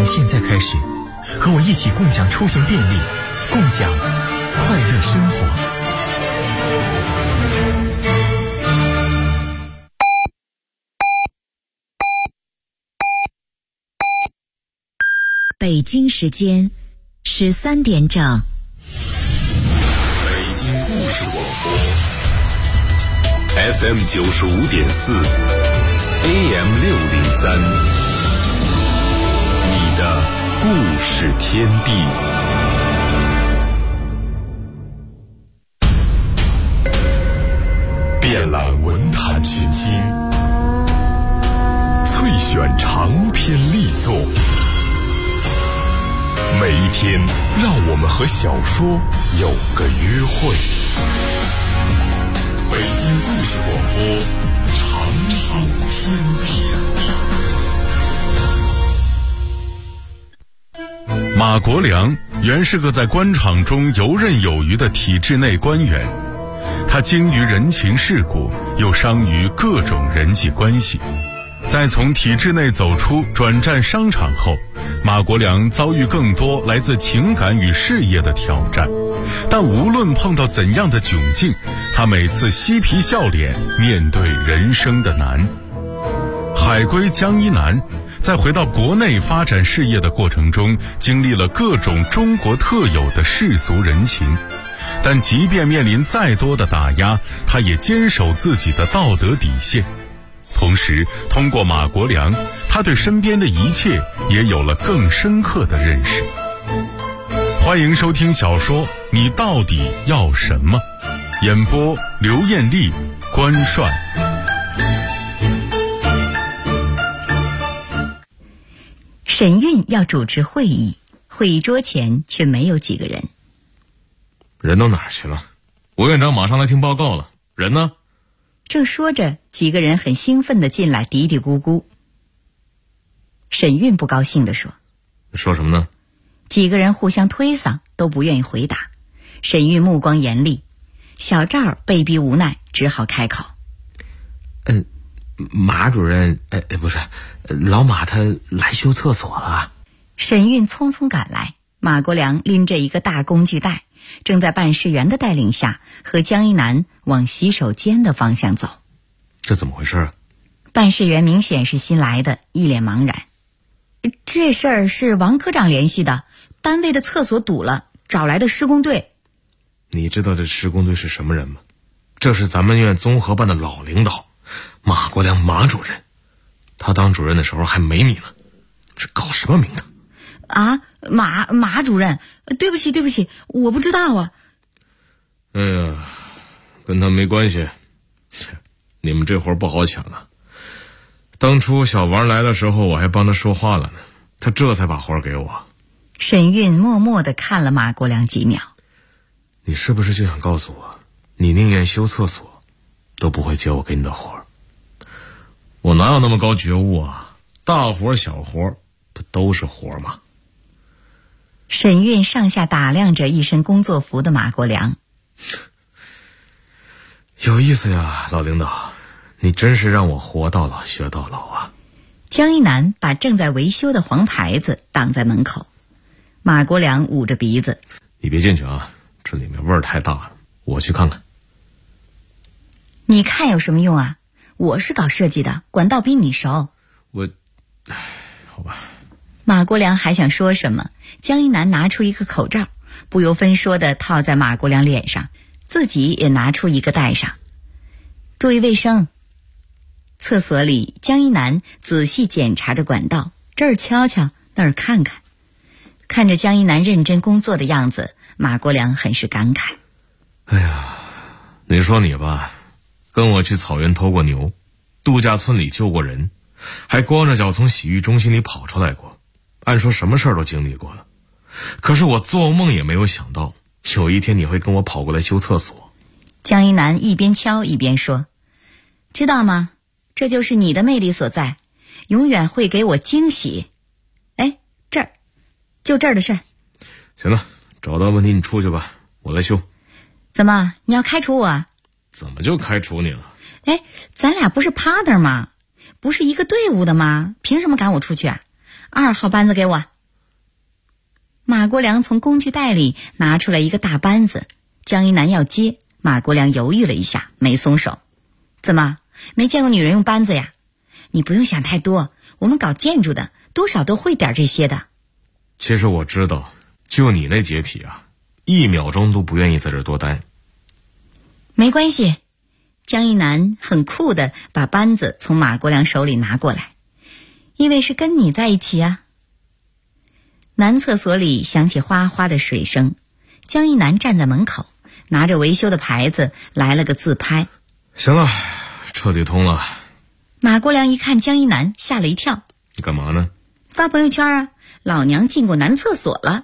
现在开始，和我一起共享出行便利，共享快乐生活。 北京时间13点整。 北京故事广播 FM 95.4 AM 603，你的故事天地。遍览文坛群星，萃选长篇力作。每一天，让我们和小说有个约会。北京故事广播，长寿天地。马国良原是个在官场中游刃有余的体制内官员，他精于人情世故，又商于各种人际关系。在从体制内走出，转战商场后，马国良遭遇更多来自情感与事业的挑战，但无论碰到怎样的窘境，他每次嬉皮笑脸面对人生的难。海归江一南在回到国内发展事业的过程中，经历了各种中国特有的世俗人情，但即便面临再多的打压，他也坚守自己的道德底线。同时，通过马国良，他对身边的一切也有了更深刻的认识。欢迎收听小说《你到底要什么》，演播刘艳丽、关帅。 沈韵要主持会议，会议桌前却没有几个人。 人都哪儿去了？吴院长马上来听报告了，人呢？ 正说着，几个人很兴奋地进来，嘀嘀咕咕。沈韵不高兴地说： 说什么呢？ 几个人互相推搡，都不愿意回答。沈韵目光严厉，小赵被逼无奈，只好开口： 马主任，不是，老马他来修厕所了。 沈韵匆匆赶来，马国良拎着一个大工具袋，正在办事员的带领下和江一南往洗手间的方向走。 这怎么回事啊？ 办事员明显是新来的，一脸茫然。这事儿是王科长联系的，单位的厕所堵了，找来的施工队。 你知道这施工队是什么人吗？这是咱们院综合办的老领导，马国良马主任。他当主任的时候还没你呢，这搞什么名堂啊？马主任，对不起，我不知道啊。 哎呀，跟他没关系，你们这活不好抢啊。当初小王来的时候，我还帮他说话了呢，他这才把活给我。 沈韵默默地看了马国良几秒。 你是不是就想告诉我，你宁愿修厕所都不会接我给你的活？我哪有那么高觉悟啊？大活小活不都是活吗？ 沈韵上下打量着一身工作服的马国良。 有意思呀，老领导，你真是让我活到老学到老啊。 江一南把正在维修的黄牌子挡在门口。马国良捂着鼻子： 你别进去啊，这里面味儿太大了，我去看看。 你看有什么用啊？我是搞设计的，管道比你熟。 好吧。 马国良还想说什么，江一南拿出一个口罩，不由分说地套在马国良脸上，自己也拿出一个戴上。注意卫生。厕所里，江一南仔细检查着管道，这儿瞧瞧，那儿看看。看着江一南认真工作的样子，马国良很是感慨。 哎呀，你说你吧，跟我去草原偷过牛，度假村里救过人，还光着脚从洗浴中心里跑出来过，按说什么事儿都经历过了。可是我做梦也没有想到，有一天你会跟我跑过来修厕所。 江一南一边敲一边说：知道吗？这就是你的魅力所在，永远会给我惊喜。哎，这儿，就这儿的事儿。 行了，找到问题你出去吧，我来修。 怎么，你要开除我啊？ 怎么就开除你了？ 哎，咱俩不是 partner 吗？不是一个队伍的吗？凭什么赶我出去啊？2号班子给我， 马国良从工具袋里拿出来一个大扳子，江一南要接，马国良犹豫了一下，没松手。怎么，没见过女人用扳子呀？你不用想太多，我们搞建筑的多少都会点这些的。 其实我知道，就你那洁癖啊，1秒钟都不愿意在这儿多待。 没关系，江一南很酷的把扳子从马国良手里拿过来，因为是跟你在一起啊。男厕所里响起哗哗的水声，江一南站在门口，拿着维修的牌子来了个自拍。 行了，彻底通了。 马国良一看江一南，吓了一跳。 你干嘛呢？ 发朋友圈啊，老娘进过男厕所了。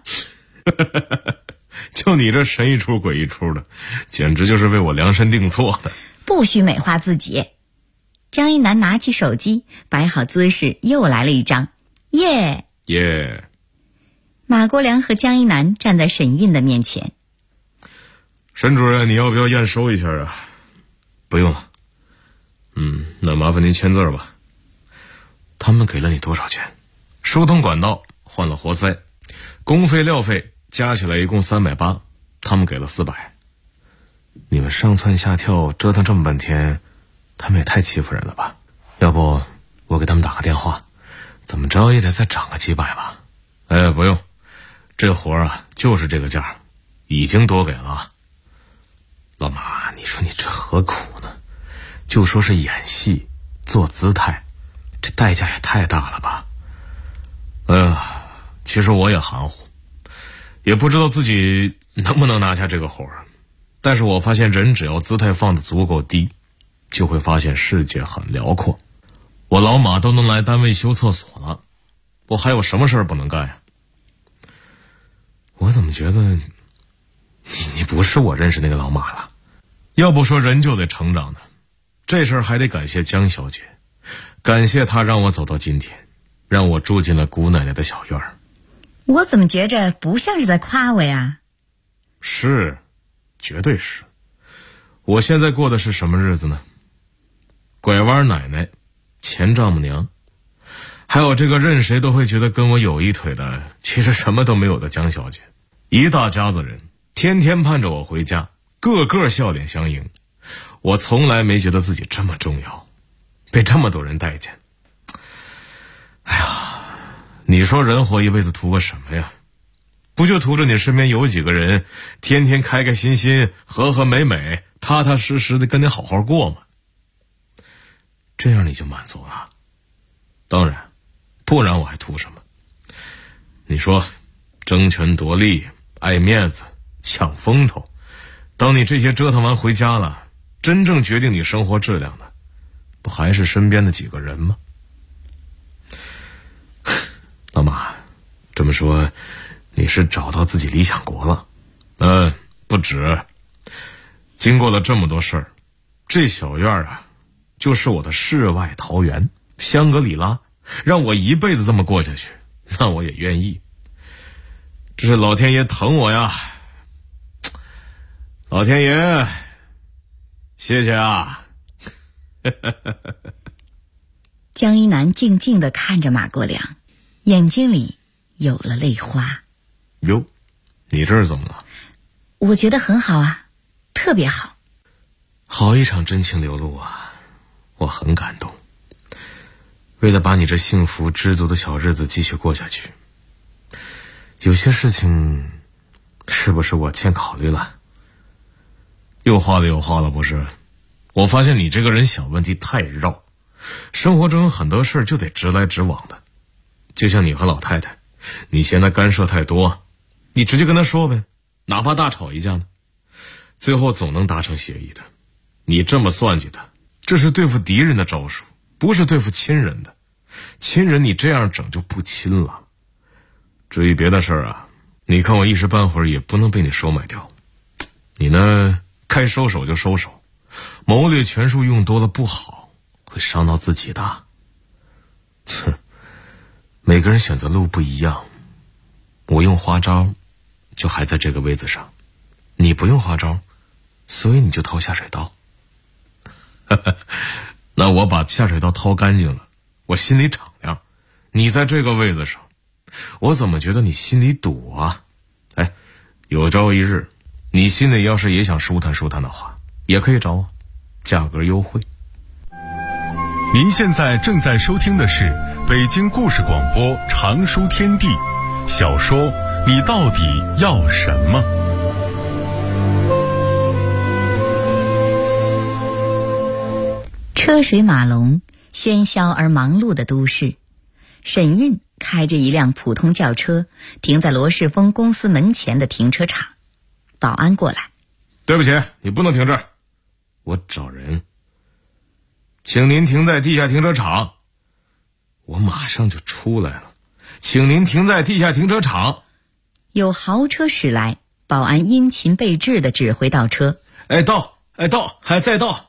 就你这神一出鬼一出的，简直就是为我量身定做的。 不许美化自己。江一南拿起手机，摆好姿势，又来了一张。耶耶！ 马国良和江一南站在沈韵的面前。 沈主任，你要不要验收一下啊？不用了。那麻烦您签字吧。他们给了你多少钱？疏通管道，换了活塞，工费料费加起来一共380，他们给了400。你们上蹿下跳折腾这么半天，他们也太欺负人了吧？要不我给他们打个电话，怎么着也得再涨个几百吧？哎，不用，这活啊就是这个价，已经多给了。老马，你说你这何苦呢？就说是演戏做姿态，这代价也太大了吧？其实我也含糊，也不知道自己能不能拿下这个活儿。但是我发现人只要姿态放得足够低，就会发现世界很辽阔。我老马都能来单位修厕所了，我还有什么事儿不能干呀？我怎么觉得你不是我认识那个老马了？要不说人就得成长呢，这事儿还得感谢江小姐，感谢她让我走到今天，让我住进了姑奶奶的小院儿。 我怎么觉着不像是在夸我呀？ 是，绝对是。我现在过的是什么日子呢？拐弯奶奶，前丈母娘，还有这个任谁都会觉得跟我有一腿的，其实什么都没有的江小姐。一大家子人天天盼着我回家，个个笑脸相迎。我从来没觉得自己这么重要，被这么多人待见。哎呀，你说人活一辈子图个什么呀？不就图着你身边有几个人天天开开心心和和美美踏踏实实的跟你好好过吗？这样你就满足了？当然，不然我还图什么？你说争权夺利，爱面子，抢风头，当你这些折腾完回家了，真正决定你生活质量的不还是身边的几个人吗？老马，这么说你是找到自己理想国了？不止。经过了这么多事儿，这小院啊就是我的世外桃源，香格里拉，让我一辈子这么过下去，那我也愿意。这是老天爷疼我呀，老天爷谢谢啊。 江一南静静地看着马国良，眼睛里有了泪花。 哟，你这是怎么了？ 我觉得很好啊，特别好。 好一场真情流露啊，我很感动。为了把你这幸福知足的小日子继续过下去，有些事情是不是我欠考虑了？又花了不是？我发现你这个人想问题太绕，生活中有很多事就得直来直往的。就像你和老太太，你嫌她干涉太多，你直接跟她说呗，哪怕大吵一架呢，最后总能达成协议的。你这么算计的，这是对付敌人的招数，不是对付亲人的。亲人你这样整就不亲了。至于别的事儿啊，你看我一时半会儿也不能被你收买掉。你呢，该收手就收手，谋略权术用多了不好，会伤到自己的。哼，每个人选择路不一样，我用花招就还在这个位子上，你不用花招，所以你就掏下水道。那我把下水道掏干净了，我心里敞亮。你在这个位子上， 我怎么觉得你心里堵啊？哎，有朝一日你心里要是也想舒坦舒坦的话，也可以找我，价格优惠。 您现在正在收听的是北京故事广播长书天地小说《你到底要什么》。 车水马龙，喧嚣而忙碌的都市，沈运开着一辆普通轿车停在罗世峰公司门前的停车场。保安过来， 对不起，你不能停这儿，我找人，请您停在地下停车场。我马上就出来了，请您停在地下停车场。 有豪车驶来，保安殷勤备至地指挥倒车。 到，还再到。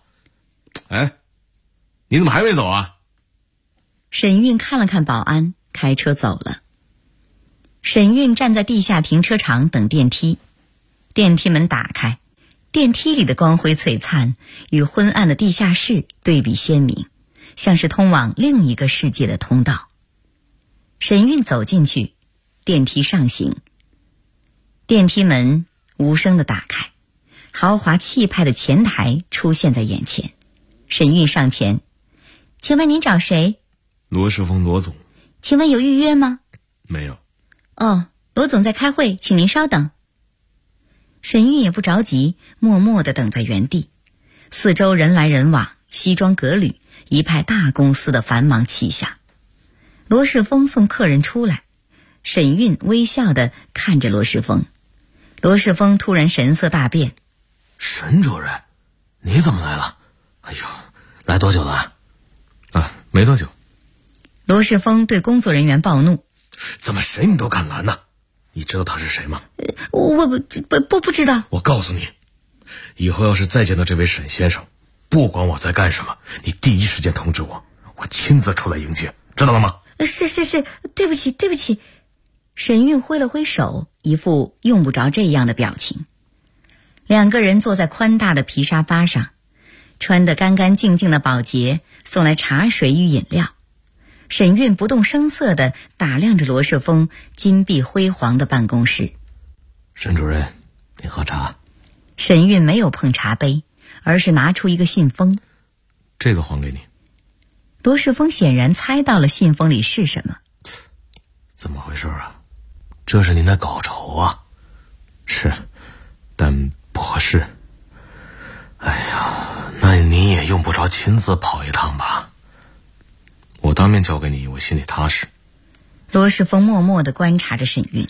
你怎么还没走啊？ 沈运看了看保安，开车走了。沈运站在地下停车场等电梯，电梯门打开，电梯里的光辉璀璨与昏暗的地下室对比鲜明，像是通往另一个世界的通道。沈运走进去，电梯上行，电梯门无声地打开，豪华气派的前台出现在眼前。沈运上前，请问您找谁？ 罗世峰，罗总。 请问有预约吗？ 没有。 哦，罗总在开会，请您稍等。沈运也不着急，默默地等在原地。四周人来人往，西装革履，一派大公司的繁忙气象。罗世峰送客人出来，沈运微笑地看着罗世峰。罗世峰突然神色大变。 沈主任，你怎么来了？哎呦，来多久了？ 没多久。 罗世峰对工作人员暴怒： 怎么谁你都敢拦呢？你知道他是谁吗？ 我不知道。 我告诉你，以后要是再见到这位沈先生，不管我在干什么，你第一时间通知我，我亲自出来迎接，知道了吗？ 是，对不起。沈运挥了挥手，一副用不着这样的表情。两个人坐在宽大的皮沙发上，穿得干干净净的保洁送来茶水与饮料。沈运不动声色地打量着罗世峰金碧辉煌的办公室。 沈主任，你喝茶。 沈运没有碰茶杯，而是拿出一个信封。 这个还给你。 罗世峰显然猜到了信封里是什么。 怎么回事啊？这是您的稿酬啊？ 是，但不合适。 哎呀，那您也用不着亲自跑一趟吧？ 我当面交给你，我心里踏实。 罗世峰默默地观察着沈运。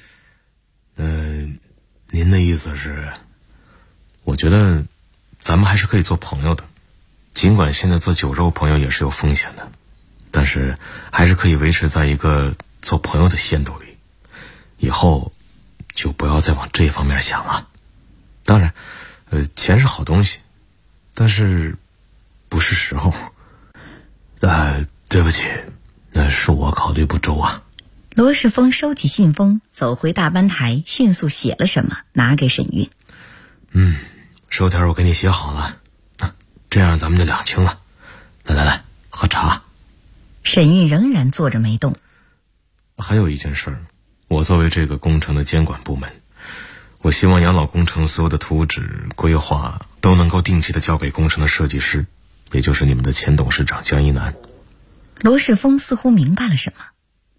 您的意思是？ 我觉得咱们还是可以做朋友的，尽管现在做酒肉朋友也是有风险的，但是还是可以维持在一个做朋友的限度里。以后就不要再往这方面想了。当然钱是好东西，但是不是时候。 对不起，那是我考虑不周啊。 罗世峰收起信封，走回大班台，迅速写了什么拿给沈运。 收条我给你写好了，这样咱们就两清了。来，喝茶。 沈运仍然坐着没动。 还有一件事儿，我作为这个工程的监管部门，我希望养老工程所有的图纸规划都能够定期的交给工程的设计师，也就是你们的前董事长江一南。 罗世峰似乎明白了什么。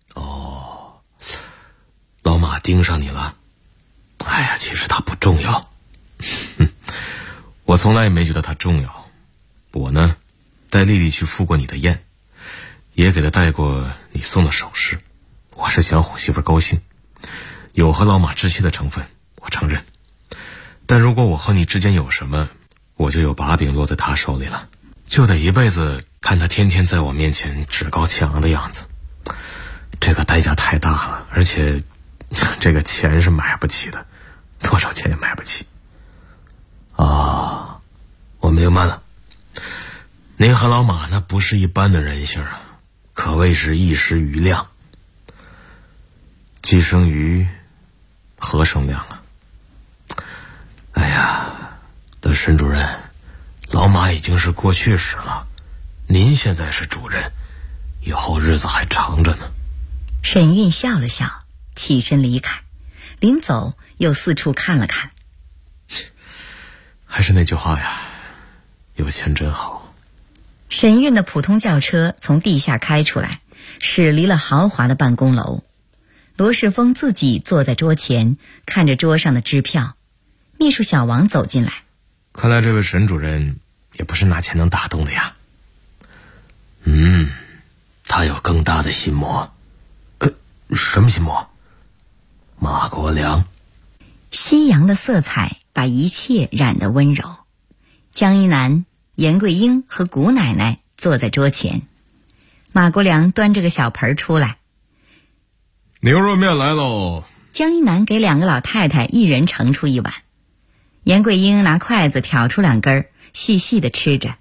老马盯上你了。哎呀，其实他不重要。 我从来也没觉得他重要。我呢，带丽丽去赴过你的宴，也给她带过你送的首饰。我是想哄媳妇高兴，有和老马置气的成分，我承认。但如果我和你之间有什么，我就有把柄落在他手里了，就得一辈子看他天天在我面前趾高气昂的样子。这个代价太大了，而且这个钱是买不起的，多少钱也买不起。 我明白了。您和老马那不是一般的人性啊，可谓是一时瑜亮。 既生瑜，何生亮啊？ 哎呀，但沈主任，老马已经是过去式了，您现在是主任，以后日子还长着呢。 沈运笑了笑， 起身离开，临走又四处看了看。 还是那句话呀，有钱真好。 沈运的普通轿车从地下开出来，驶离了豪华的办公楼。罗世峰自己坐在桌前，看着桌上的支票。秘书小王走进来， 看来这位沈主任也不是拿钱能打动的呀。 他有更大的心魔。什么心魔？马国良。 夕阳的色彩把一切染得温柔。江一南、严桂英和谷奶奶坐在桌前，马国良端着个小盆出来。 牛肉面来喽！ 江一南给2个老太太一人盛出一碗，严桂英拿筷子挑出2根，细细地吃着。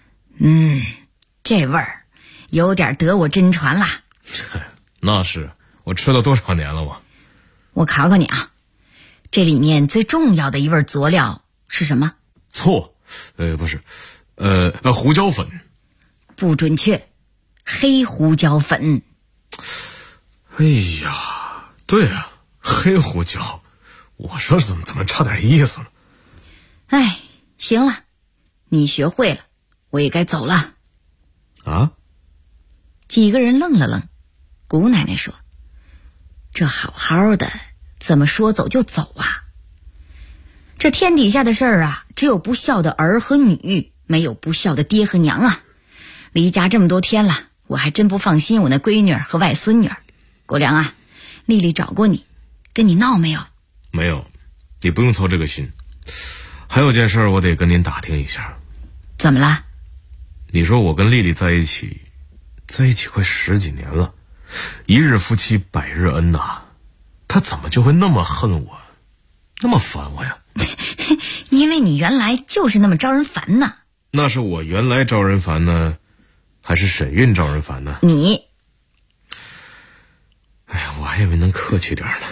这味儿有点得我真传啦。 那是，我吃了多少年了我。 我考考你啊，这里面最重要的一味佐料是什么？ 错，不是，胡椒粉。 不准确，黑胡椒粉。 哎呀，对啊，黑胡椒。我说怎么差点意思呢？ 哎，行了，你学会了，我也该走了。 啊？ 几个人愣了愣。谷奶奶说：“这好好的，怎么说走就走啊？这天底下的事儿啊，只有不孝的儿和女，没有不孝的爹和娘啊。离家这么多天了，我还真不放心我那闺女儿和外孙女儿。国良啊，丽丽找过你，跟你闹没有？ 没有，你不用操这个心。还有件事我得跟您打听一下。 怎么了？ 你说我跟丽丽在一起快10几年了，一日夫妻百日恩呐，她怎么就会那么恨我，那么烦我呀？ 因为你原来就是那么招人烦呐。 那是我原来招人烦呢，还是沈运招人烦呢？ 你。 哎呀，我还以为能客气点呢。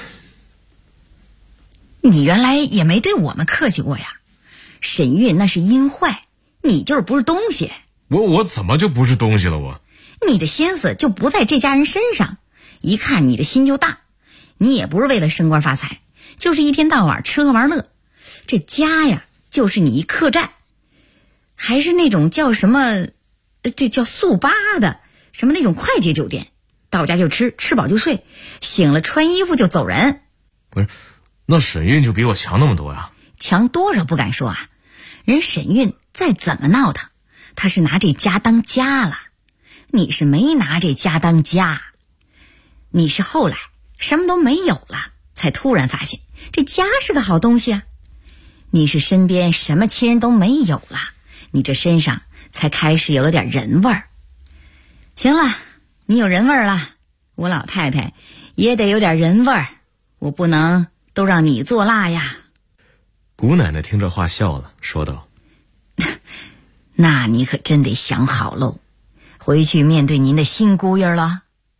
你原来也没对我们客气过呀。沈运那是阴坏，你就是不是东西。 我怎么就不是东西了我？ 你的心思就不在这家人身上，一看你的心就大。你也不是为了升官发财，就是一天到晚吃喝玩乐。这家呀，就是你一客栈，还是那种叫什么，这叫速八的，什么那种快捷酒店，到家就吃，吃饱就睡，醒了穿衣服就走人。 不是，那沈运就比我强那么多呀？ 强多少不敢说啊，人沈运再怎么闹腾，他是拿这家当家了，你是没拿这家当家，你是后来什么都没有了，才突然发现这家是个好东西啊。你是身边什么亲人都没有了，你这身上才开始有了点人味儿。行了，你有人味儿了，我老太太也得有点人味儿，我不能都让你做辣呀。 谷奶奶听这话笑了，说道： 那你可真得想好喽，回去面对您的新姑爷了。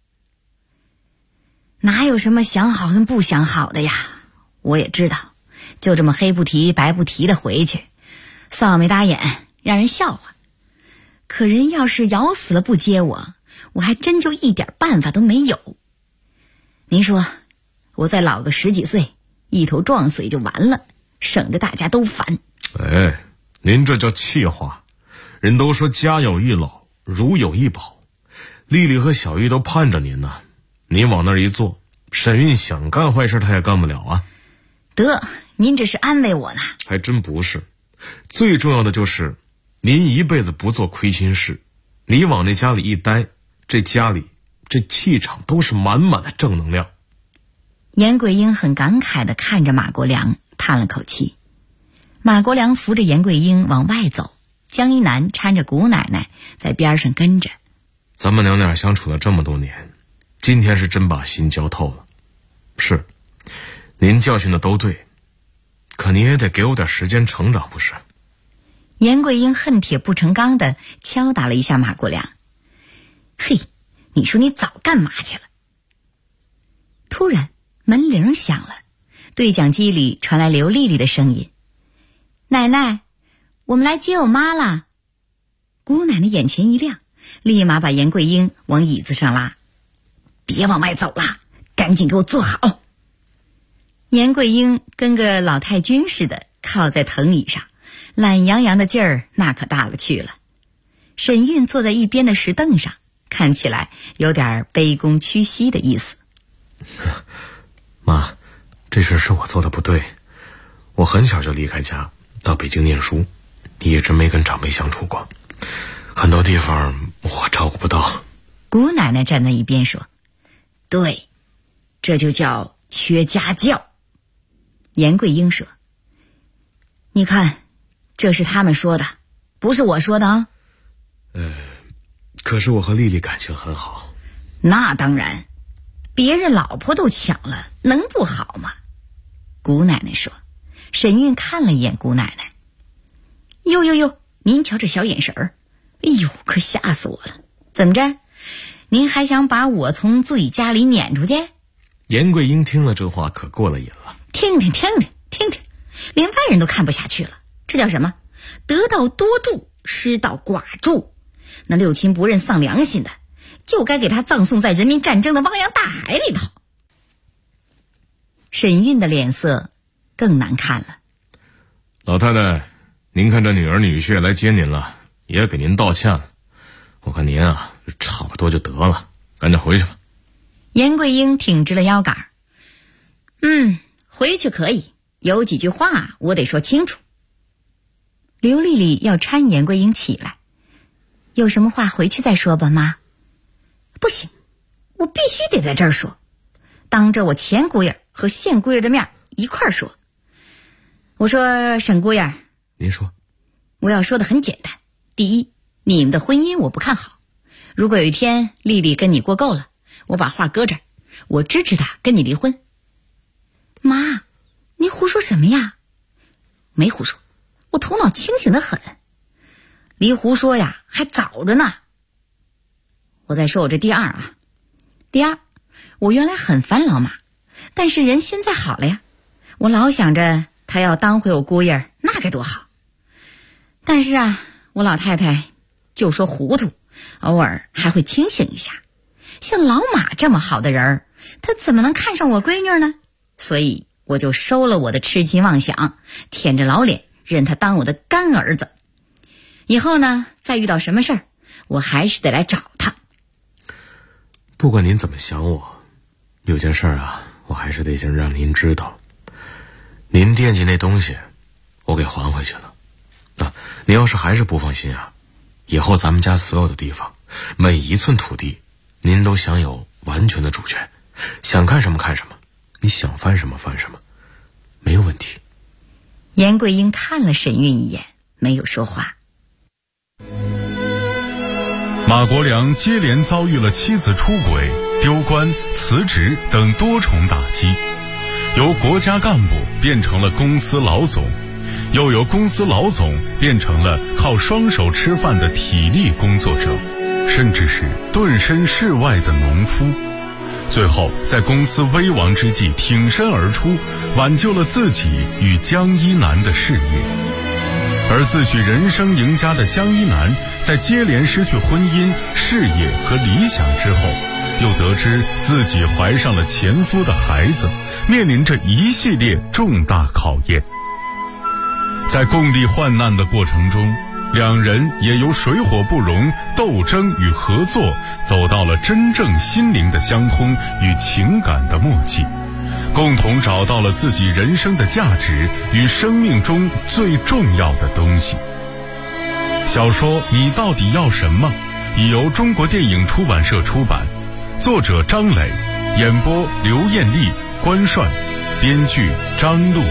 哪有什么想好跟不想好的呀，我也知道，就这么黑不提白不提的回去，臊眉打眼，让人笑话。可人要是咬死了不接我，我还真就一点办法都没有。您说，我再老个10几岁，一头撞死也就完了，省着大家都烦。 哎，您这叫气话。人都说家有一老，如有一宝，丽丽和小玉都盼着您呢。您往那儿一坐，沈运想干坏事他也干不了啊。 得，您这是安慰我呢。 还真不是，最重要的就是您一辈子不做亏心事，你往那家里一待，这家里这气场都是满满的正能量。 严桂英很感慨地看着马国良，叹了口气。马国良扶着严桂英往外走，江一南搀着谷奶奶在边上跟着。 咱们娘俩相处了这么多年，今天是真把心交透了。是，您教训的都对，可您也得给我点时间成长，不是？ 严桂英恨铁不成钢地敲打了一下马国良。嘿，你说你早干嘛去了？突然门铃响了，对讲机里传来刘丽丽的声音：奶奶，我们来接我妈了。姑奶奶眼前一亮，立马把严桂英往椅子上拉。别往外走了，赶紧给我坐好。 严桂英跟个老太君似的靠在藤椅上，懒洋洋的劲儿那可大了去了。沈韵坐在一边的石凳上，看起来有点卑躬屈膝的意思。 妈，这事是我做的不对。我很小就离开家到北京念书，一直没跟长辈相处过，很多地方我照顾不到。 姑奶奶站在一边说：对，这就叫缺家教。严桂英说：你看，这是他们说的，不是我说的啊。 可是我和丽丽感情很好。 那当然，别人老婆都抢了，能不好吗？姑奶奶说。沈韵看了一眼姑奶奶，哟哟哟，您瞧这小眼神儿，哎呦，可吓死我了！怎么着，您还想把我从自己家里撵出去？ 严桂英听了这话可过了瘾了。 听听，连外人都看不下去了，这叫什么？得道多助，失道寡助。那六亲不认丧良心的，就该给他葬送在人民战争的汪洋大海里头。沈韵的脸色更难看了。 老太太，您看这女儿女婿来接您了，也给您道歉了。我看您啊，差不多就得了，赶紧回去吧。 严桂英挺直了腰杆。回去可以，有几句话我得说清楚。刘丽丽要搀严桂英起来。有什么话回去再说吧，妈。不行，我必须得在这儿说，当着我前姑爷和现姑爷的面一块儿说。我说沈姑爷， 您说。 我要说的很简单。第一，你们的婚姻我不看好。如果有一天丽丽跟你过够了，我把话搁这儿，我支持她跟你离婚。妈，你胡说什么呀？没胡说，我头脑清醒得很。离胡说呀，还早着呢。我再说我这第二啊。第二，我原来很烦老马，但是人现在好了呀，我老想着他要当回我姑爷，那该多好。但是啊，我老太太就说糊涂，偶尔还会清醒一下。像老马这么好的人，他怎么能看上我闺女呢？所以我就收了我的痴心妄想，舔着老脸认他当我的干儿子。以后呢，再遇到什么事儿，我还是得来找他。 不管您怎么想我，有件事啊，我还是得先让您知道。您惦记那东西，我给还回去了。您要是还是不放心啊，以后咱们家所有的地方，每一寸土地，您都享有完全的主权，想看什么看什么，你想翻什么翻什么，没有问题。 严桂英看了沈韵一眼，没有说话。 马国良接连遭遇了妻子出轨、丢官、辞职等多重打击，由国家干部变成了公司老总，又由公司老总变成了靠双手吃饭的体力工作者，甚至是顿身事外的农夫。最后在公司危亡之际挺身而出，挽救了自己与江一南的事业。而自诩人生赢家的江一南，在接连失去婚姻、事业和理想之后，又得知自己怀上了前夫的孩子，面临着一系列重大考验。在共历患难的过程中，两人也由水火不容、斗争与合作，走到了真正心灵的相通与情感的默契，共同找到了自己人生的价值与生命中最重要的东西。小说《你到底要什么》已由中国电影出版社出版，作者张磊，演播刘艳丽、关涮，编剧张璐。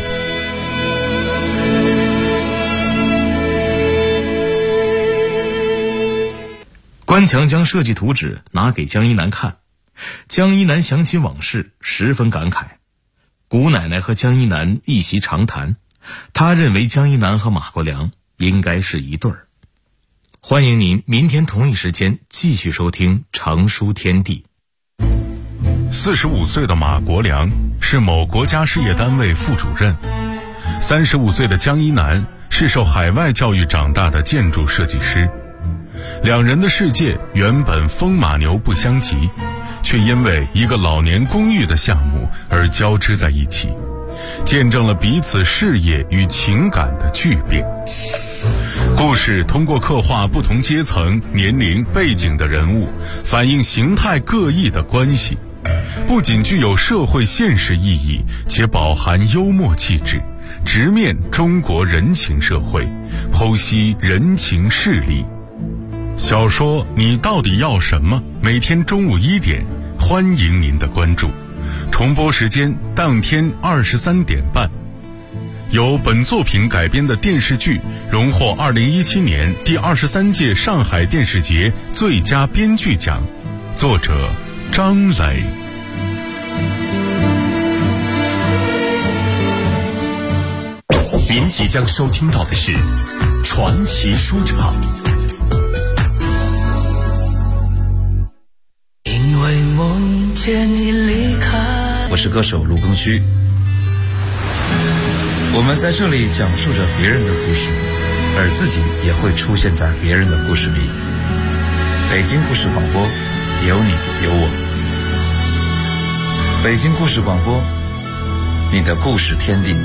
关强将设计图纸拿给江一南看，江一南想起往事，十分感慨。姑奶奶和江一南一席长谈，他认为江一南和马国良应该是一对儿。欢迎您明天同一时间继续收听《长书天地》。 45岁的马国良是某国家事业单位副主任，35岁的江一南是受海外教育长大的建筑设计师。两人的世界原本风马牛不相及，却因为一个老年公寓的项目而交织在一起， 见证了彼此事业与情感的巨变。故事通过刻画不同阶层、年龄、背景的人物，反映形态各异的关系，不仅具有社会现实意义，且饱含幽默气质，直面中国人情社会，剖析人情事理。小说《你到底要什么》每天中午1点，欢迎您的关注。重播时间当天23点半。由本作品改编的电视剧荣获2017年第23届上海电视节最佳编剧奖，作者张磊。 您即将收听到的是传奇书场。 因为梦见你离开。 我是歌手卢庚戌。我们在这里讲述着别人的故事，而自己也会出现在别人的故事里。北京故事广播，有你有我。北京故事广播，你的故事天地。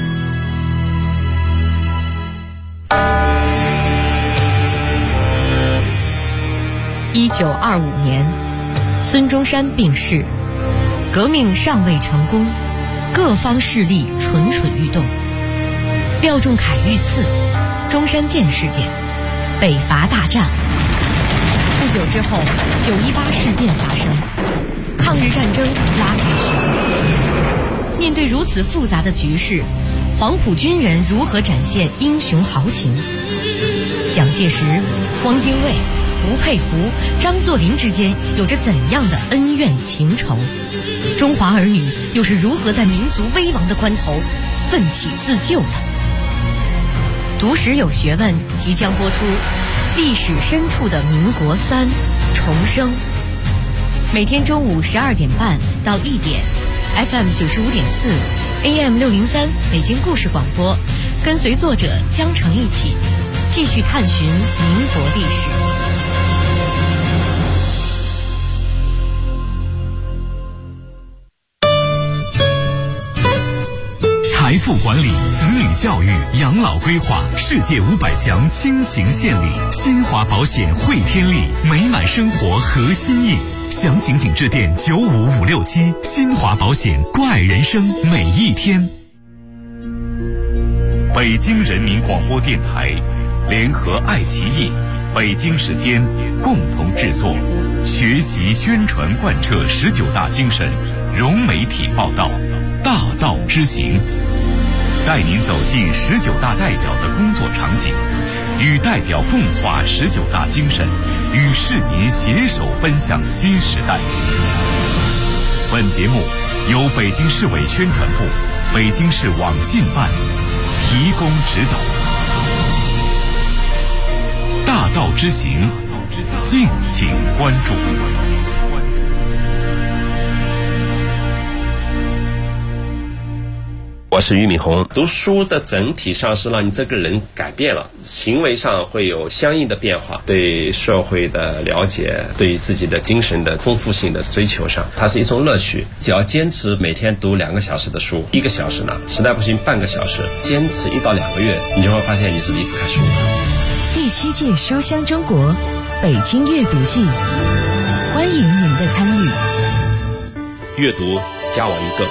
1925年，孙中山病逝，革命尚未成功，各方势力蠢蠢欲动。廖仲恺遇刺，中山舰事件，北伐大战。不久之后，918事变发生，抗日战争拉开序幕。面对如此复杂的局势，黄埔军人如何展现英雄豪情？蒋介石、汪精卫、吴佩孚、张作霖之间有着怎样的恩怨情仇？中华儿女又是如何在民族危亡的关头奋起自救的？读史有学问即将播出，历史深处的民国3重生。每天中午12点半到1点 ，FM 95.4 AM 603北京故事广播，跟随作者江城一起继续探寻民国历史。 财富管理、子女教育、养老规划，世界500强倾情献礼，新华保险汇天利，美满生活核心意。详情请致电95567，新华保险，关爱人生每一天。北京人民广播电台联合爱奇艺、北京时间共同制作，学习宣传贯彻19大精神，融媒体报道，大道之行。带您走进19大代表的工作场景，与代表共话19大精神，与市民携手奔向新时代。本节目由北京市委宣传部、北京市网信办提供指导。大道之行，敬请关注。 我是俞敏洪。读书的整体上是让你这个人改变了，行为上会有相应的变化，对社会的了解，对自己的精神的丰富性的追求上，它是一种乐趣。只要坚持每天读2个小时的书，1个小时呢，实在不行半个小时，坚持1到2个月，你就会发现你是离不开书的。 第7届书香中国北京阅读季，欢迎您的参与。 阅读加我1个。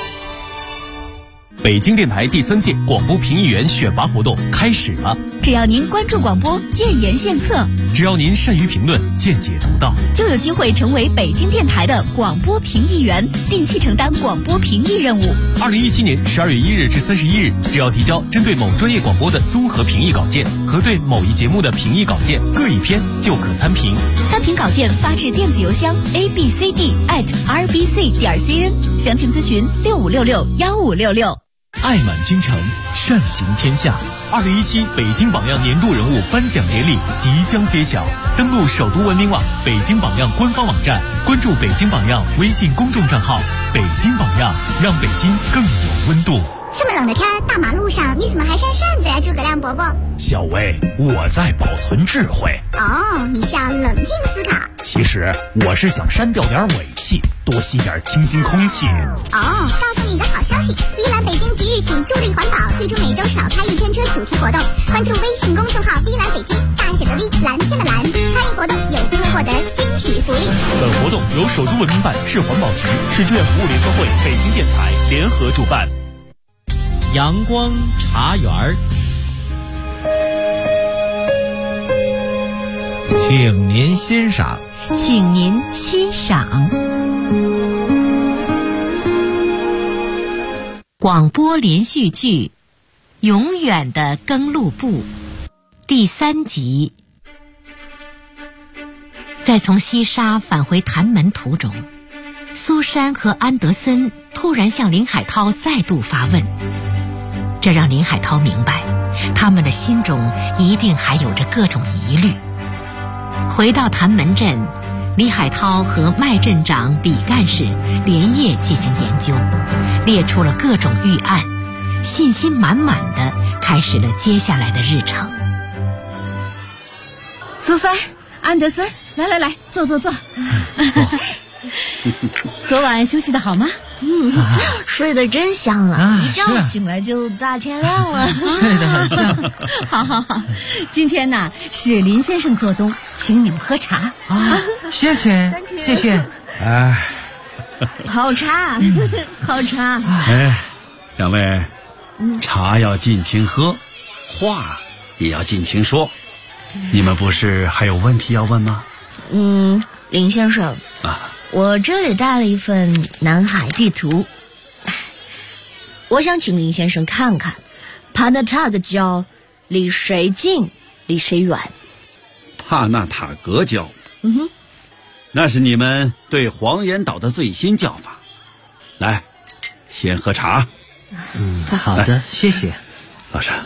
北京电台第3届广播评议员选拔活动开始了。 只要您关注广播，建言献策； 只要您善于评论，见解独到， 就有机会成为北京电台的广播评议员，定期承担广播评议任务。 2017年12月1日至31日，只要提交针对某专业广播的综合评议稿件和对某一节目的评议稿件各1篇，就可参评。 参评稿件发至电子邮箱 abcd@rbc.cn， 详情咨询65661566。 爱满京城，善行天下。2017北京榜样年度人物颁奖典礼即将揭晓，登录首都文明网、北京榜样官方网站，关注北京榜样微信公众账号。北京榜样，让北京更有温度。 这么冷的天，大马路上你怎么还扇扇子呀，诸葛亮伯伯？ 小薇，我在保存智慧。 哦，你是要冷静思考。 其实我是想删掉点尾气，多吸点清新空气。 哦，告诉你一个好消息，依兰北京即日日起助力环保，推出每周少开一天车主题活动。关注微信公众号“V 蓝北京”，大写的 V， 蓝天的蓝，参与活动有机会获得惊喜福利。 本活动由首都文明办、市环保局、市志愿服务联合会、北京电台联合主办。 阳光茶园儿，请您欣赏， 请您欣赏。广播连续剧《永远的耕路部》第3集。在从西沙返回潭门途中，苏珊和安德森突然向林海涛再度发问，这让林海涛明白，他们的心中一定还有着各种疑虑。回到潭门镇，李海涛和麦镇长李干事连夜进行研究，列出了各种预案，信心满满地开始了接下来的日程。 苏珊，安德森，来，坐。昨晚休息得好吗？ 睡得真香啊！一觉醒来就大天亮了， 睡得很香。 好，今天呢是林先生做东，请你们喝茶啊！谢谢。 哎， 好茶，好茶。 哎，两位，茶要尽情喝，话也要尽情说。你们不是还有问题要问吗？ 林先生啊， 我这里带了一份南海地图，我想请林先生看看，帕纳塔格礁离谁近，离谁远？ 帕纳塔格礁，那是你们对黄岩岛的最新叫法。来，先喝茶。 好的，谢谢， 老师。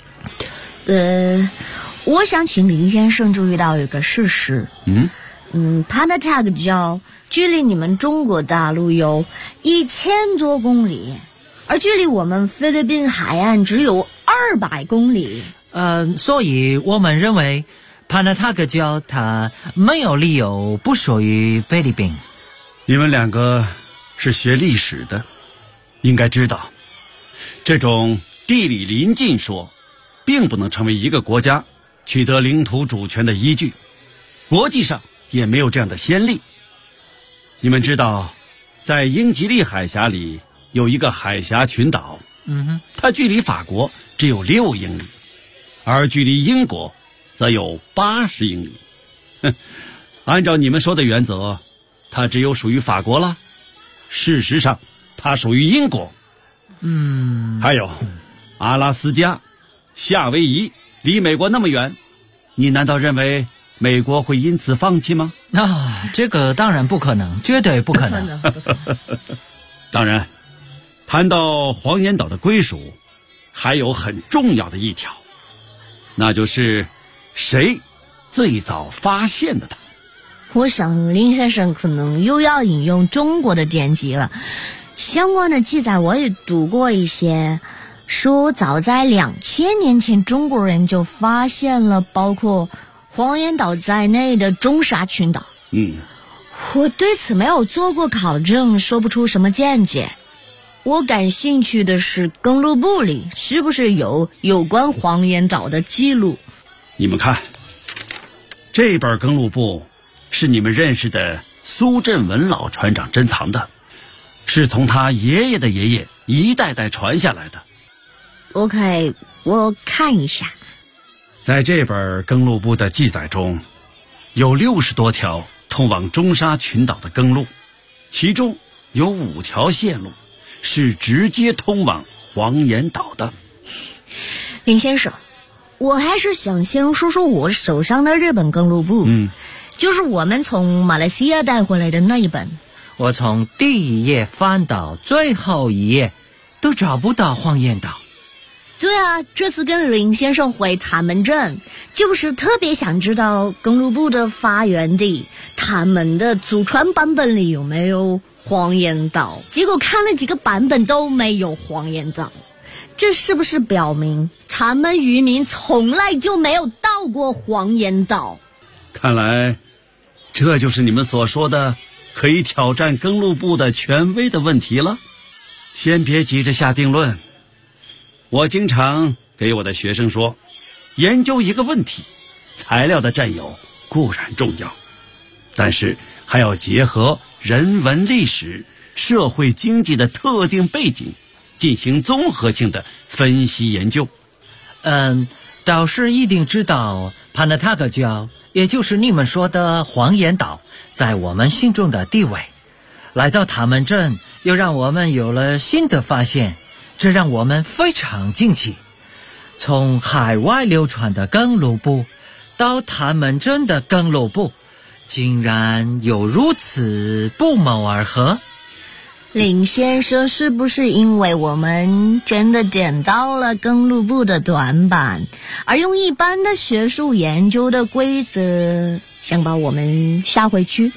我想请林先生注意到一个事实。帕纳塔格礁距离你们中国大陆有1000多公里，而距离我们菲律宾海岸只有200公里。 所以我们认为帕纳塔格礁它没有理由不属于菲律宾。 你们两个是学历史的，应该知道，这种地理邻近说并不能成为一个国家取得领土主权的依据，国际上也没有这样的先例。你们知道，在英吉利海峡里有一个海峡群岛，它距离法国只有6英里，而距离英国则有80英里。按照你们说的原则，它只有属于法国了。事实上，它属于英国。还有阿拉斯加、夏威夷离美国那么远，你难道认为美国会因此放弃吗？ 这个当然不可能，绝对不可能。 当然，谈到黄岩岛的归属，还有很重要的一条，那就是谁最早发现的它。 我想林先生可能又要引用中国的典籍了，相关的记载我也读过一些，说早在2000年前中国人就发现了包括黄岩岛在内的中沙群岛。我对此没有做过考证，说不出什么见解。我感兴趣的是耕路部里是不是有关黄岩岛的记录。 你们看，这本耕路部是你们认识的苏振文老船长珍藏的，是从他爷爷的爷爷一代代传下来的。 OK， 我看一下。 在这本耕路部的记载中，有60多条通往中沙群岛的耕路，其中有5条线路是直接通往黄岩岛的。 林先生，我还是想先说说我手上的日本耕路部，就是我们从马来西亚带回来的那一本。 我从第一页翻到最后一页，都找不到黄岩岛。 对啊，这次跟林先生回塔门镇，就是特别想知道耕路部的发源地塔门的祖传版本里有没有黄岩岛，结果看了几个版本都没有黄岩岛。这是不是表明塔门渔民从来就没有到过黄岩岛？ 看来这就是你们所说的可以挑战耕路部的权威的问题了。先别急着下定论， 我经常给我的学生说，研究一个问题，材料的占有固然重要，但是还要结合人文历史、社会经济的特定背景，进行综合性的分析研究。 导师一定知道帕纳塔克礁，也就是你们说的黄岩岛，在我们心中的地位。来到塔门镇，又让我们有了新的发现，这让我们非常惊奇。从海外流传的公路布到塔门镇的公路布，竟然有如此不谋而合。 林先生，是不是因为我们真的捡到了公路部的短板，而用一般的学术研究的规则想把我们吓回去？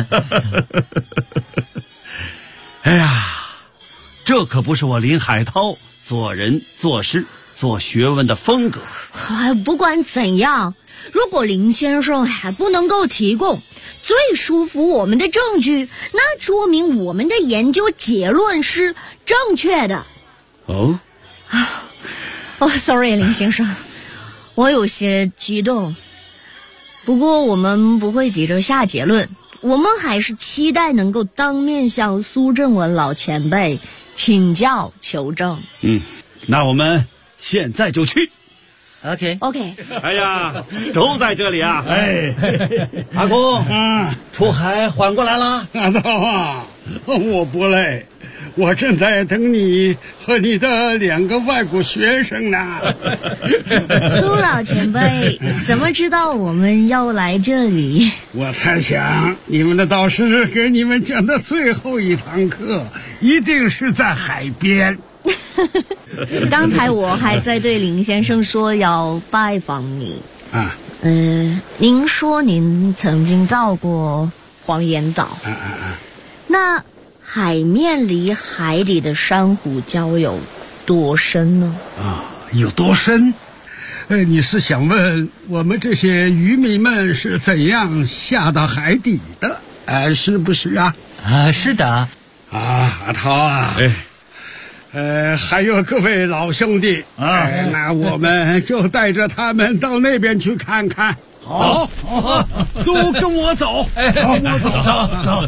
哎呀，这可不是我林海涛做人做事做学问的风格。 不管怎样，如果林先生还不能够提供最说服我们的证据，那说明我们的研究结论是正确的。sorry 林先生，我有些激动。不过我们不会急着下结论，我们还是期待能够当面向苏正文老前辈请教求证。 那我们现在就去。 OK。 哎呀，都在这里啊！阿公，出海缓过来了？ 阿涛啊，我不累，我正在等你和你的2个外国学生呢。 苏老前辈怎么知道我们要来这里？ 我猜想你们的导师给你们讲的最后一堂课一定是在海边。 刚才我还在对林先生说要拜访你啊。 您说您曾经到过黄岩岛。那海面离海底的珊瑚礁有多深呢？ 有多深？你是想问我们这些渔民们是怎样下到海底的？是不是啊？ 是的。 阿涛啊。还有各位老兄弟那我们就带着他们到那边去看看。好，都跟我走。走。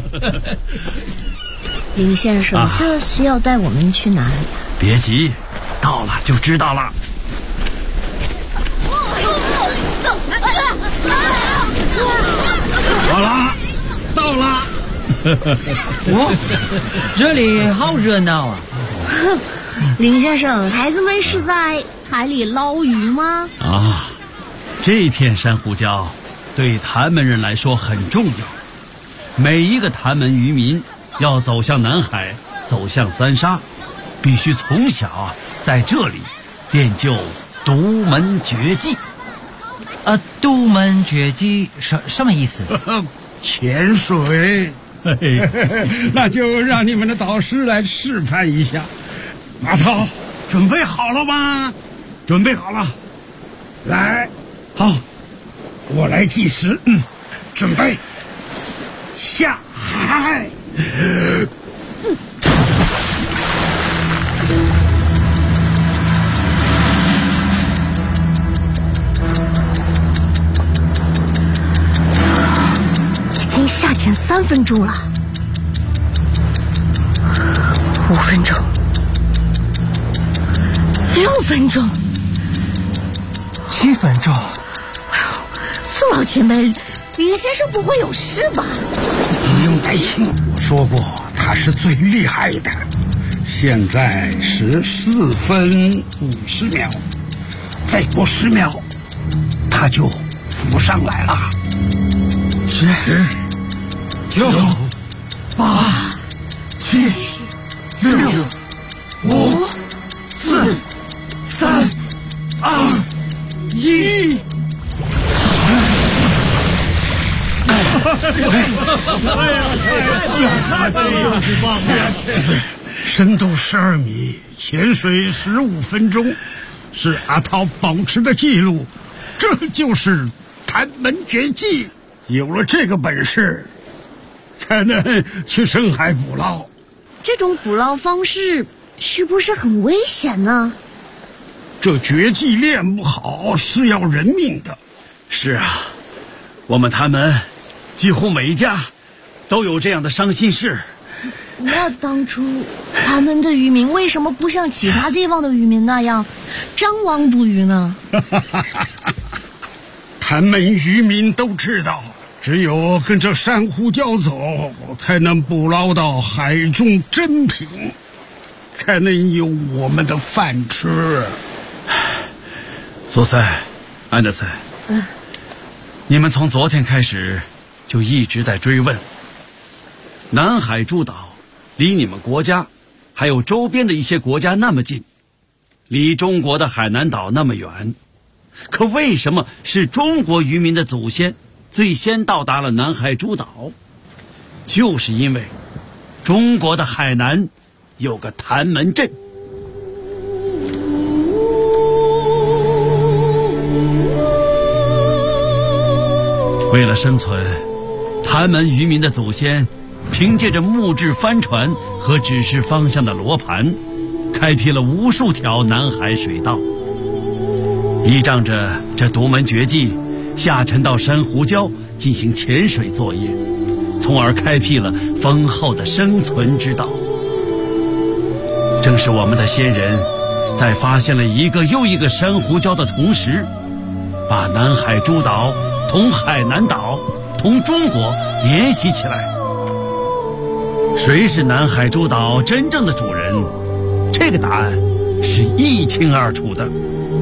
林先生，这是要带我们去哪里啊？ 别急，到了就知道了。 好了，到了。 这里好热闹啊！ 林先生，孩子们是在海里捞鱼吗？ 这片珊瑚礁对潭门人来说很重要。每一个潭门渔民要走向南海，走向三沙，必须从小在这里练就独门绝技。 独门绝技什么意思？ 潜水。那就让你们的导师来示范一下。阿涛，准备好了吗？准备好了。来，好，我来计时。准备，下海。 已经下潜3分钟了，5分钟，6分钟 ，7分钟。 苏老前辈，林先生不会有事吧？ 不用担心，我说过他是最厉害的。现在是4分50秒，再过10秒，他就浮上来了。10、9、8、7、6、5、4、3、2、1。深度12米，潜水15分钟，是阿涛保持的记录。这就是潭门绝技。有了这个本事，才能去深海捕捞。 这种捕捞方式是不是很危险呢？ 这绝技练不好是要人命的。 是啊，我们他们几乎每一家都有这样的伤心事。 那当初他们的渔民为什么不像其他地方的渔民那样张网捕鱼呢？ 他们渔民都知道，只有跟着珊瑚礁走，才能捕捞到海中珍品，才能有我们的饭吃。 苏塞，安德森，你们从昨天开始就一直在追问，南海诸岛离你们国家还有周边的一些国家那么近，离中国的海南岛那么远，可为什么是中国渔民的祖先最先到达了南海诸岛？就是因为中国的海南有个谭门镇。为了生存，谭门渔民的祖先凭借着木质帆船和指示方向的罗盘，开辟了无数条南海水道，依仗着这独门绝技，下沉到珊瑚礁进行潜水作业，从而开辟了丰厚的生存之道。正是我们的先人在发现了一个又一个珊瑚礁的同时，把南海诸岛同海南岛同中国联系起来。谁是南海诸岛真正的主人？这个答案是一清二楚的。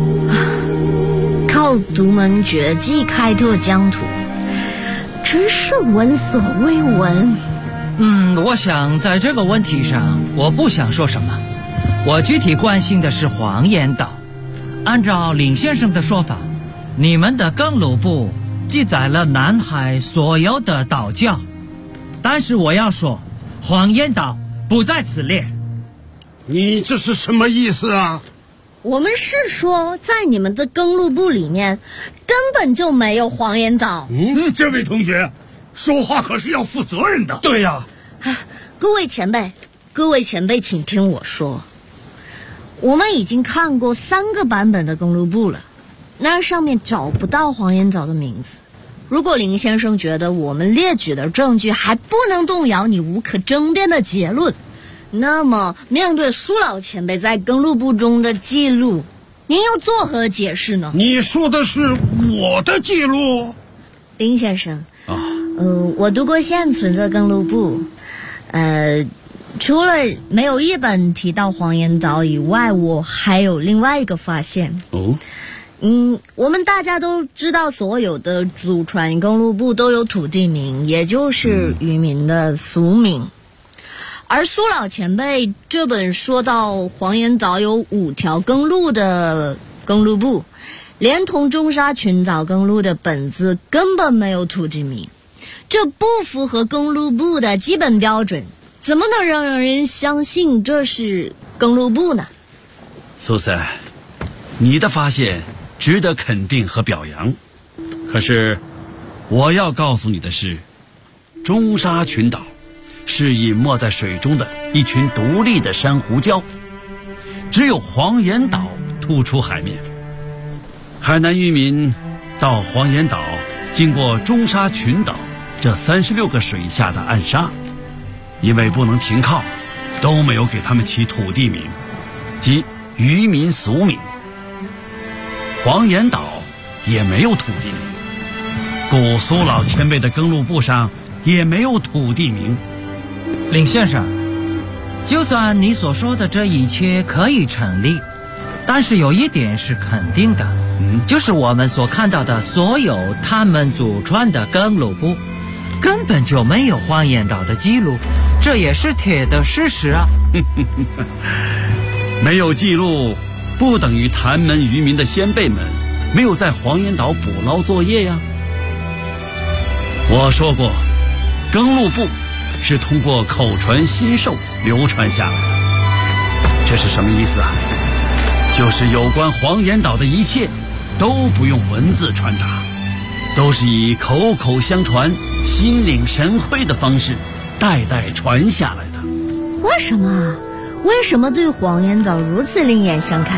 靠独门绝技开拓疆土，真是闻所未闻。 我想在这个问题上我不想说什么，我具体关心的是黄岩岛。按照林先生的说法，你们的更鲁部记载了南海所有的岛礁，但是我要说黄岩岛不在此列。 你这是什么意思啊？ 我们是说在你们的更鲁部里面根本就没有黄岩岛。 这位同学说话可是要负责任的。 对呀， 各位前辈请听我说，我们已经看过3个版本的更鲁部了，那上面找不到黄岩岛的名字。如果林先生觉得我们列举的证据还不能动摇你无可争辩的结论，那么面对苏老前辈在更鲁部中的记录，您又作何解释呢？ 你说的是我的记录？ 林先生，我读过现存的更鲁部，除了没有一本提到黄岩岛以外，我还有另外一个发现。我们大家都知道，所有的祖传更鲁部都有土地名，也就是渔民的俗名。而苏老前辈这本说到黄岩岛有5条更路的更鲁部，连同中沙群岛更路的本子根本没有土地名，这不符合更鲁部的基本标准，怎么能让人相信这是更鲁部呢？ 苏塞，你的发现值得肯定和表扬，可是我要告诉你的是，中沙群岛是隐没在水中的一群独立的珊瑚礁，只有黄岩岛突出海面。海南渔民到黄岩岛经过中沙群岛这36个水下的暗沙，因为不能停靠，都没有给他们起土地名，即渔民俗名。黄岩岛也没有土地名，古苏老前辈的更鲁部上也没有土地名。 林先生，就算你所说的这一切可以成立，但是有一点是肯定的，就是我们所看到的所有他们祖传的更鲁部根本就没有黄岩岛的记录，这也是铁的事实啊。 没有记录不等于谭门渔民的先辈们没有在黄岩岛捕捞作业呀。我说过，更鲁部是通过口传心授流传下来的。这是什么意思啊？就是有关黄岩岛的一切都不用文字传达，都是以口口相传、心领神会的方式代代传下来的。 为什么对黄岩岛如此另眼相看？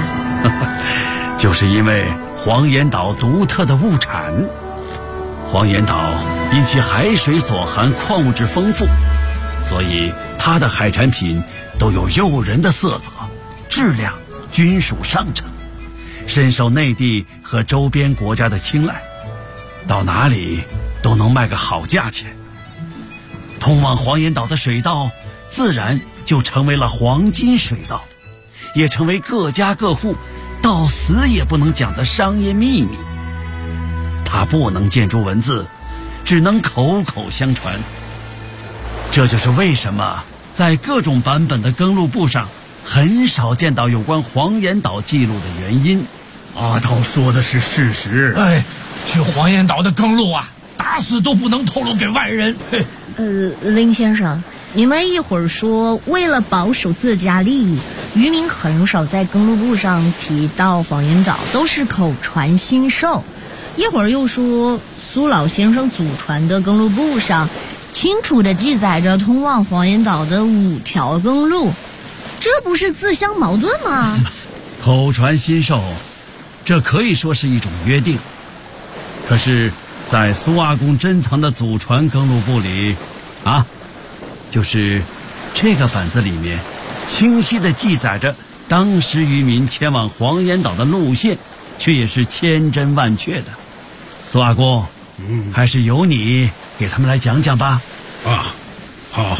就是因为黄岩岛独特的物产。黄岩岛因其海水所含矿物质丰富，所以它的海产品都有诱人的色泽，质量均属上乘，深受内地和周边国家的青睐，到哪里都能卖个好价钱。通往黄岩岛的水道自然就成为了黄金水道，也成为各家各户到死也不能讲的商业秘密。它不能见诸文字，只能口口相传。这就是为什么在各种版本的更录簿上很少见到有关黄岩岛记录的原因。 阿涛说的是事实。 去黄岩岛的更录啊，打死都不能透露给外人。 林先生，你们一会儿说为了保守自家利益，渔民很少在更录簿上提到黄岩岛，都是口传心授。一会儿又说苏老先生祖传的更录簿上清楚地记载着通往黄岩岛的5条更路，这不是自相矛盾吗？ 口传心授，这可以说是一种约定。可是在苏阿公珍藏的祖传更录簿里就是这个本子里面清晰地记载着当时渔民前往黄岩岛的路线，却也是千真万确的。苏阿公，还是由你给他们来讲讲吧。 好。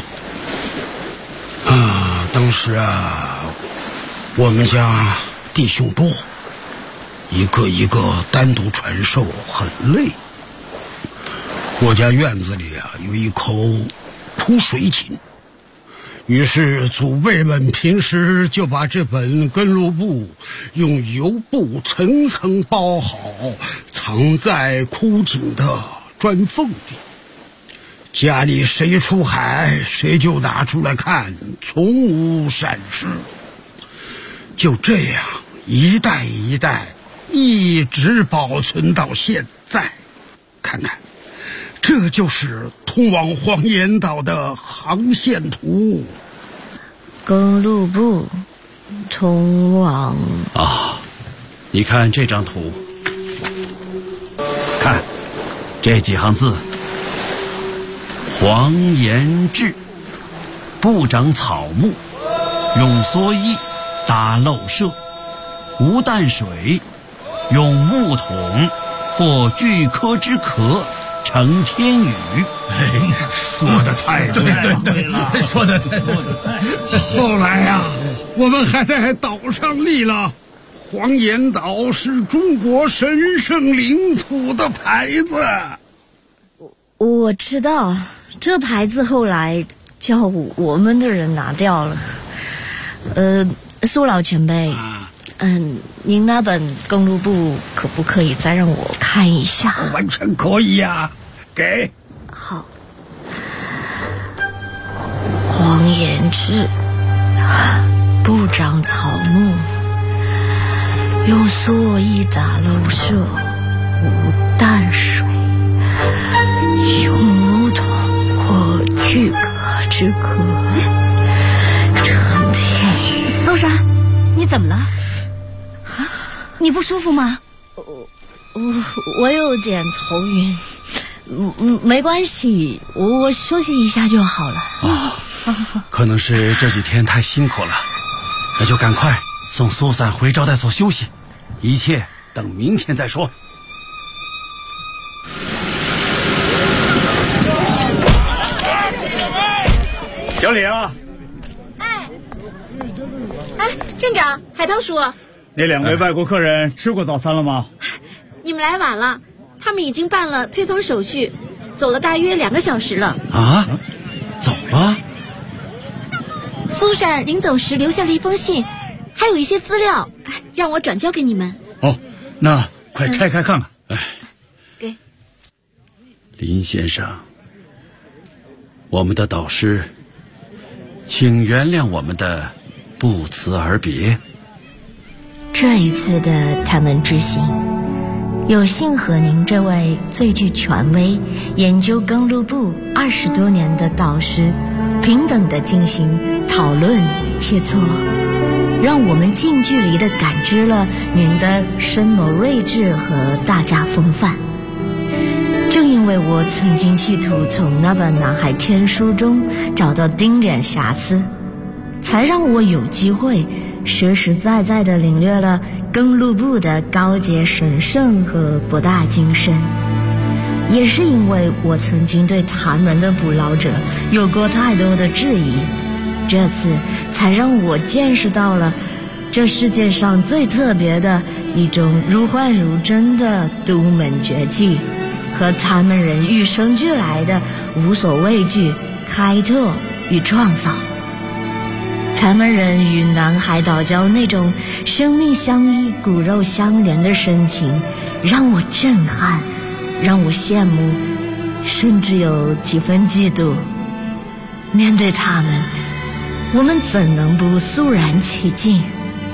当时我们家弟兄多，一个一个单独传授很累。我家院子里有一口枯水井，于是祖辈们平时就把这本更录簿用油布层层包好，藏在枯井的砖缝里。家里谁出海，谁就拿出来看，从无闪失。就这样一代一代一直保存到现在。看看，这就是通往黄岩岛的航线图。 更录簿通往你看这张图，看这几行字：黄岩志，不长草木，用蓑衣，搭漏舍，无淡水，用木桶或巨科之壳成天宇。 说的太对了， 说的太对了。后来我们还在岛上立了黄岩岛是中国神圣领土的牌子。 我知道，这牌子后来叫我们的人拿掉了。苏老前辈，您那本更录簿可不可以再让我看一下？ 完全可以呀，给。 好。黄岩志，不长草木，用蓑衣搭漏舍，无淡水，用木桶或巨壳之壳成天宇。 苏珊，你怎么了？你不舒服吗？ 我有点头晕。没关系，我休息一下就好了。 可能是这几天太辛苦了，那就赶快送苏珊回招待所休息，一切等明天再说。小李镇长，海涛叔， 那2位外国客人吃过早餐了吗？ 你们来晚了，他们已经办了退房手续，走了大约2个小时了。 走了？ 苏珊临走时留下了一封信，还有一些资料，让我转交给你们。 那快拆开看看。 给林先生，我们的导师，请原谅我们的不辞而别。 这一次的他们之行，有幸和您这位最具权威、研究更录簿20多年的导师平等地进行讨论切磋。 让我们近距离地感知了您的深谋睿智和大家风范。正因为我曾经企图从那本南海天书中找到丁点瑕疵，才让我有机会实实在在地领略了庚路部的高洁神圣和博大精深。也是因为我曾经对谭门的捕捞者有过太多的质疑，这次才让我见识到了这世界上最特别的一种如幻如真的独门绝技，和谭门人与生俱来的无所畏惧、开拓与创造。谭门人与南海岛礁那种生命相依、骨肉相连的深情，让我震撼，让我羡慕，甚至有几分嫉妒。面对他们，我们怎能不肃然起敬？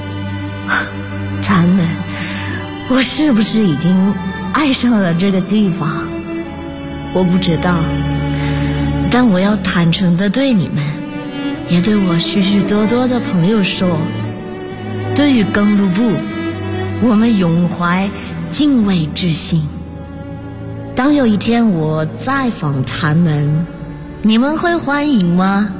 谭门，我是不是已经爱上了这个地方？我不知道，但我要坦诚地对你们，也对我许许多多的朋友说，对于庚路部，我们永怀敬畏之心。当有一天我再访谭门，你们会欢迎吗？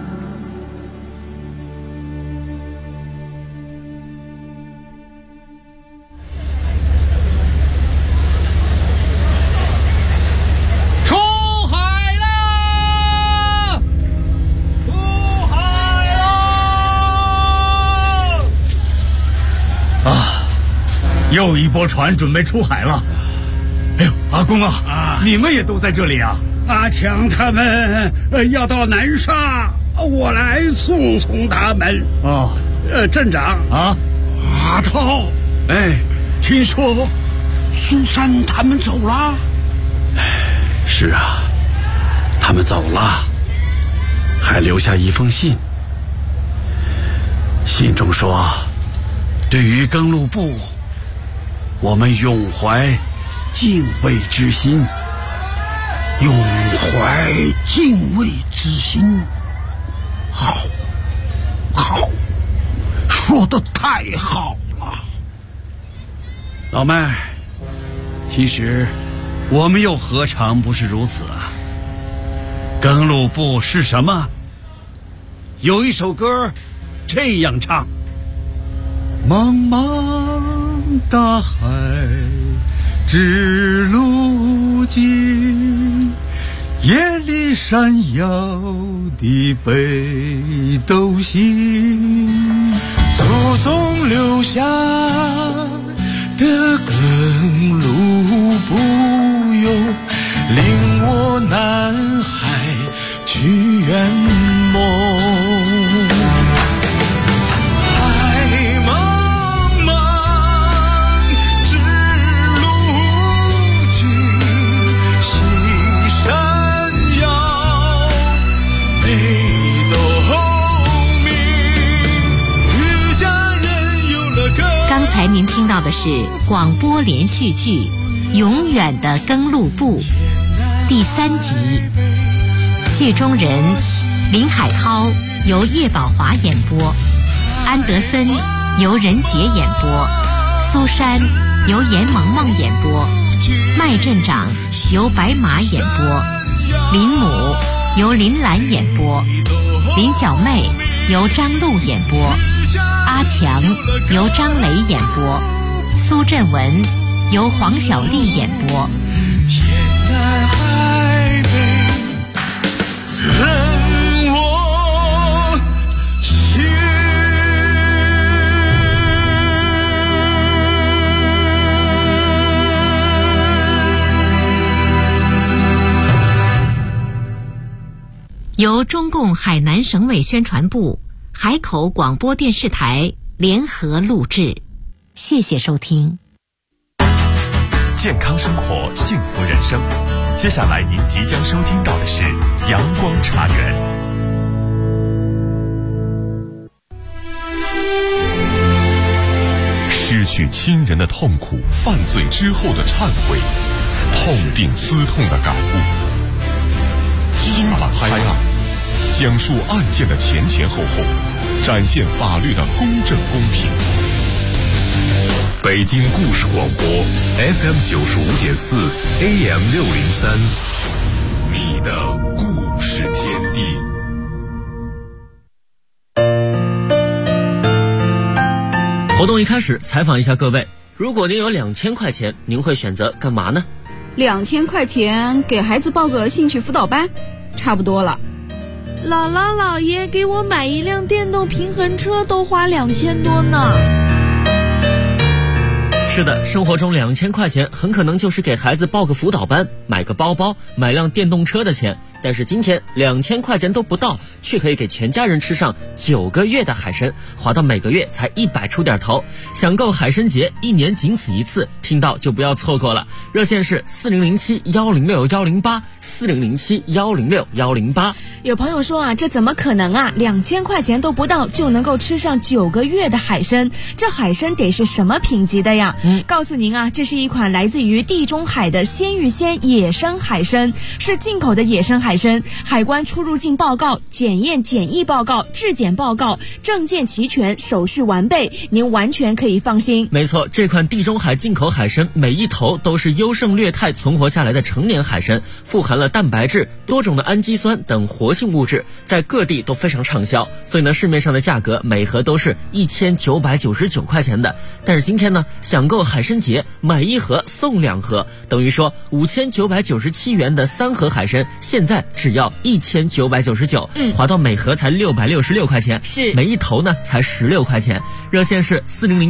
又一波船准备出海了。哎呦，阿公啊，你们也都在这里啊？ 阿强他们要到南沙，我来送送他们。 哦， 镇长啊， 阿涛， 哎， 听说苏珊他们走了。 是啊，他们走了，还留下一封信。信中说，对于庚路部，我们永怀敬畏之心。 永怀敬畏之心，好，说得太好了。 老麦，其实我们又何尝不是如此啊？庚路部是什么？有一首歌这样唱： 茫茫大海指路径，夜里闪耀的北斗星，祖宗留下的庚路部哟，令我南海去圆梦。 刚才您听到的是广播连续剧《永远的庚路部》第3集，剧中人林海涛由叶宝华演播，安德森由任杰演播，苏珊由严萌萌演播，麦镇长由白马演播，林母由林兰演播，林小妹由张璐演播，阿强由张磊演播，苏振文由黄小丽演播。 天南海北任我行。 由中共海南省委宣传部、海口广播电视台联合录制，谢谢收听。 健康生活，幸福人生。接下来您即将收听到的是阳光茶园。失去亲人的痛苦，犯罪之后的忏悔，痛定思痛的感悟。今晚拍案，讲述案件的前前后后， 展现法律的公正公平。北京故事广播 FM 95.4 AM 603，你的故事天地。 活动一开始，采访一下各位，如果您有2000块钱，您会选择干嘛呢 ？2000块钱给孩子报个兴趣辅导班，差不多了。 姥姥姥爷给我买一辆电动平衡车都花2000多呢。 是的，生活中2000块钱很可能就是给孩子报个辅导班、买个包包、买辆电动车的钱。但是今天2000块钱都不到，却可以给全家人吃上9个月的海参，划到每个月才100出点头。享购海参节1年仅此一次，听到就不要错过了。热线是4007-106-108，4007-106-108。 有朋友说啊，这怎么可能啊？2000块钱都不到就能够吃上9个月的海参，这海参得是什么品级的呀？告诉您啊，这是一款来自于地中海的鲜芋仙野生海参，是进口的野生海参，海关出入境报告、检验检疫报告、质检报告，证件齐全，手续完备，您完全可以放心。 没错，这款地中海进口海参每一头都是优胜劣汰存活下来的成年海参，富含了蛋白质、多种的氨基酸等活性物质，在各地都非常畅销，所以呢，市面上的价格每盒都是1999块钱的。但是今天呢，享购海参节买1盒送2盒，等于说5997元的3盒海参，现在只要1999，划到每盒才666块钱， 是每一头呢才16块钱。热线是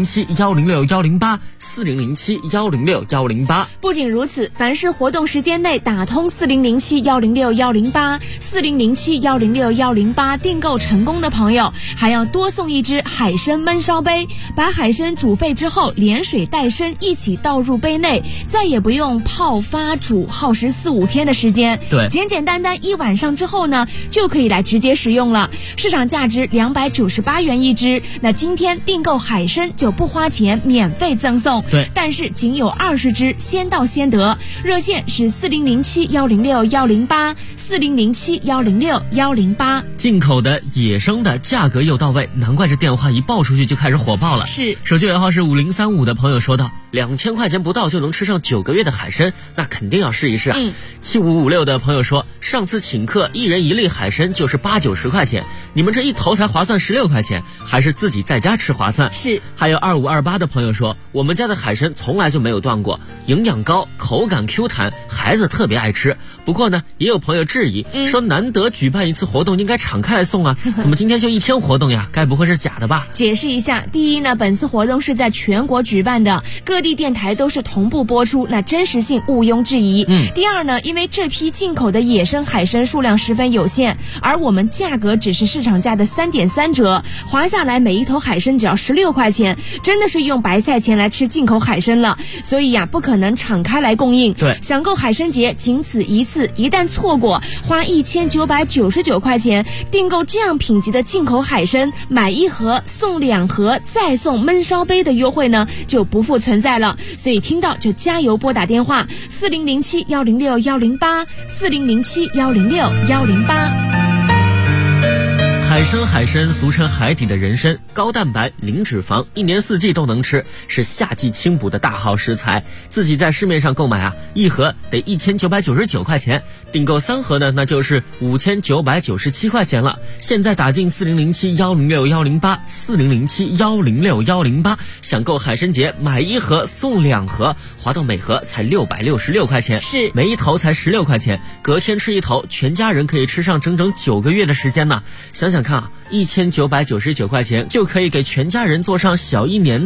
4007-106-108，4007-106-108。 不仅如此，凡是活动时间内打通4007-106-108、4007-106-108订购成功的朋友，还要多送一只海参焖烧杯，把海参煮沸之后连水带参一起倒入杯内，再也不用泡发煮耗时4-5天的时间。 对， 简简单单1晚上之后呢，就可以来直接使用了。市场价值298元一只，那今天订购海参就不花钱，免费赠送。 对， 但是仅有20只，先到先得。热线是4007-106-108， 4007-106-108。 进口的、野生的，价格又到位，难怪这电话一报出去就开始火爆了。 是， 手机尾号是5035的朋友说道：2000块钱不到就能吃上9个月的海参，那肯定要试一试啊。7556的朋友说，上次请客1人1粒海参就是80-90块钱，你们这一头才划算16块钱，还是自己在家吃划算。 是。 还有2528的朋友说，我们家的海参从来就没有断过，营养高，口感 Q 弹，孩子特别爱吃。不过呢，也有朋友质疑，说难得举办一次活动，应该敞开来送啊，怎么今天就1天活动呀？该不会是假的吧？ 解释一下，第一呢，本次活动是在全国举办的，各地电台都是同步播出，那真实性毋庸置疑。第二呢，因为这批进口的野生海参数量十分有限，而我们价格只是市场价的3.3折，划下来每一头海参只要16块钱，真的是用白菜钱来吃进口海参了，所以呀，不可能敞开来供应。 对， 享购海参节仅此一次，一旦错过，花1999块钱订购这样品级的进口海参，买1盒送2盒，再送焖烧杯的优惠呢，就不复存在了。所以听到就加油拨打电话4007-106-108， 4007-106-108。 海参俗称海底的人参，高蛋白零脂肪，1年4季都能吃，是夏季清补的大好食材。自己在市面上购买啊，1盒得1999块钱，订购3盒呢，那就是5997块钱了。现在打进4007-106-108， 4007-106-108，享购海参节买1盒送2盒，划到每盒才666块钱， 是每一头才16块钱，隔天吃1头，全家人可以吃上整整9个月的时间呢。想想看啊，1999块钱就可以给全家人做上小1年的